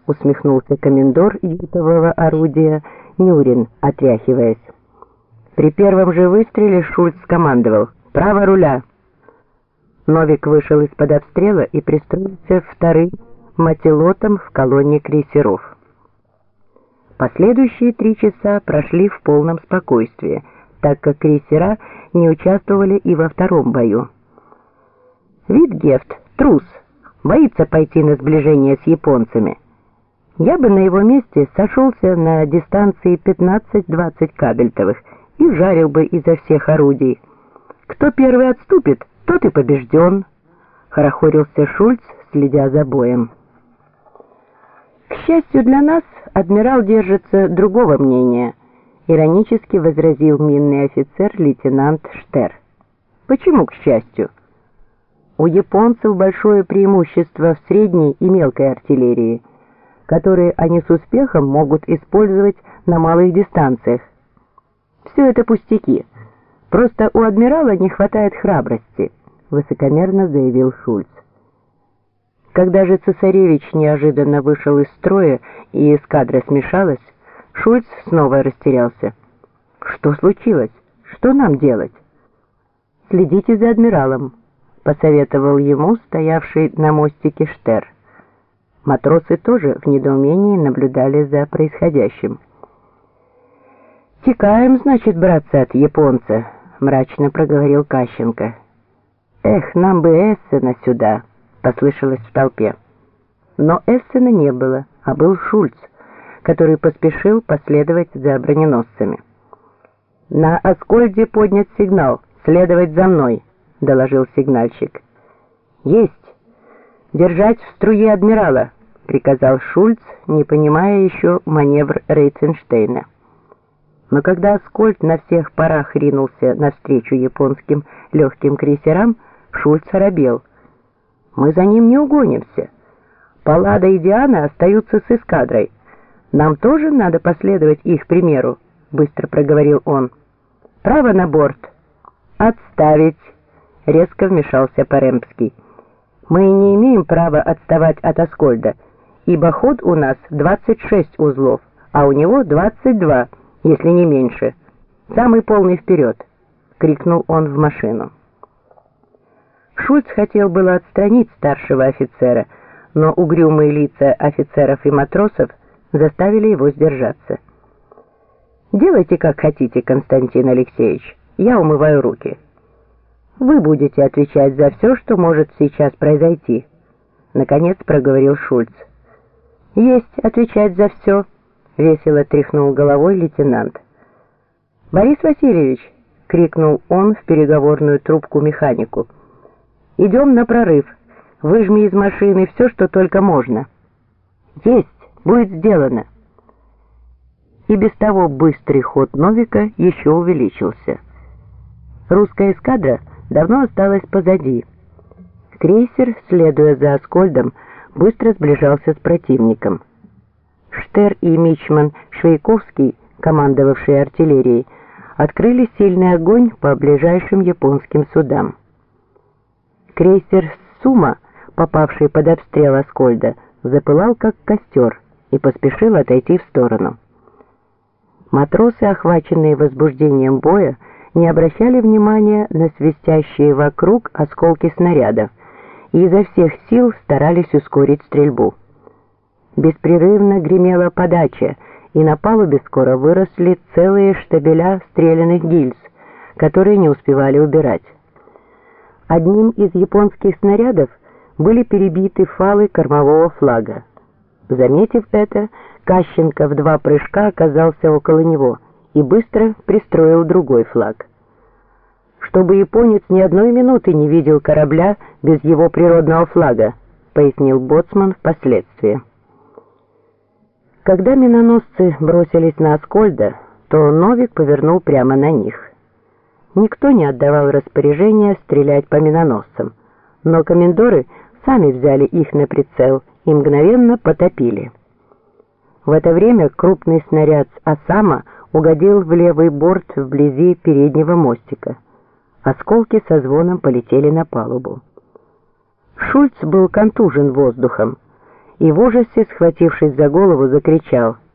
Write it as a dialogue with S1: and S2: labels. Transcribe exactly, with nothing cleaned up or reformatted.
S1: усмехнулся комендор ютового орудия Нюрин, отряхиваясь. При первом же выстреле Шульц скомандовал: «Право руля!». Новик вышел из-под обстрела и пристроился вторым мотилотом в колонне крейсеров. Последующие три часа прошли в полном спокойствии, так как крейсера не участвовали и во втором бою. Витгефт — трус, боится пойти на сближение с японцами. Я бы на его месте сошелся на дистанции пятнадцать-двадцать кабельтовых и жарил бы изо всех орудий. Кто первый отступит, тот и побежден, — хорохорился Шульц, следя за боем. К счастью для нас, адмирал держится другого мнения, — иронически возразил минный офицер лейтенант Штер. Почему к счастью? У японцев большое преимущество в средней и мелкой артиллерии, которые они с успехом могут использовать на малых дистанциях. Все это пустяки. Просто у адмирала не хватает храбрости, высокомерно заявил Шульц. Когда же цесаревич неожиданно вышел из строя и эскадра смешалась, Шульц снова растерялся. Что случилось? Что нам делать? Следите за адмиралом, посоветовал ему стоявший на мостике Штер. Матросы тоже в недоумении наблюдали за происходящим. «Текаем, значит, братцы, от японца», — мрачно проговорил Кащенко. «Эх, нам бы Эссена сюда», — послышалось в толпе. Но Эссена не было, а был Шульц, который поспешил последовать за броненосцами. «На Аскольде поднят сигнал. Следовать за мной», — доложил сигнальщик. «Есть! Держать в струе адмирала», — приказал Шульц, не понимая еще маневр Рейтенштейна. Но когда Аскольд на всех парах ринулся навстречу японским легким крейсерам, Шульц оробел. «Мы за ним не угонимся. Паллада и Диана остаются с эскадрой. Нам тоже надо последовать их примеру», — быстро проговорил он. «Право на борт». «Отставить!» — резко вмешался Паремский. «Мы не имеем права отставать от Аскольда, ибо ход у нас двадцать шесть узлов, а у него двадцать два, если не меньше. Самый полный вперед!» — крикнул он в машину. Шульц хотел было отстранить старшего офицера, но угрюмые лица офицеров и матросов заставили его сдержаться. «Делайте, как хотите, Константин Алексеевич, я умываю руки. Вы будете отвечать за все, что может сейчас произойти», — наконец проговорил Шульц. «Есть отвечать за все», — весело тряхнул головой лейтенант. «Борис Васильевич», — крикнул он в переговорную трубку механику, — «идем на прорыв. Выжми из машины все, что только можно». «Есть, будет сделано». И без того быстрый ход Новика еще увеличился. Русская эскадра давно осталась позади. Крейсер, следуя за Аскольдом, быстро сближался с противником. Штер и мичман Швейковский, командовавшие артиллерией, открыли сильный огонь по ближайшим японским судам. Крейсер «Сума», попавший под обстрел Аскольда, запылал как костер и поспешил отойти в сторону. Матросы, охваченные возбуждением боя, не обращали внимания на свистящие вокруг осколки снарядов и изо всех сил старались ускорить стрельбу. Беспрерывно гремела подача, и на палубе скоро выросли целые штабеля стрелянных гильз, которые не успевали убирать. Одним из японских снарядов были перебиты фалы кормового флага. Заметив это, Кащенко в два прыжка оказался около него и быстро пристроил другой флаг. «Чтобы японец ни одной минуты не видел корабля без его природного флага», — пояснил боцман впоследствии. Когда миноносцы бросились на Аскольда, то Новик повернул прямо на них. Никто не отдавал распоряжения стрелять по миноносцам, но комендоры сами взяли их на прицел и мгновенно потопили. В это время крупный снаряд с «Осама» угодил в левый борт вблизи переднего мостика. Осколки со звоном полетели на палубу. Шульц был контужен воздухом, и в ужасе, схватившись за голову, закричал: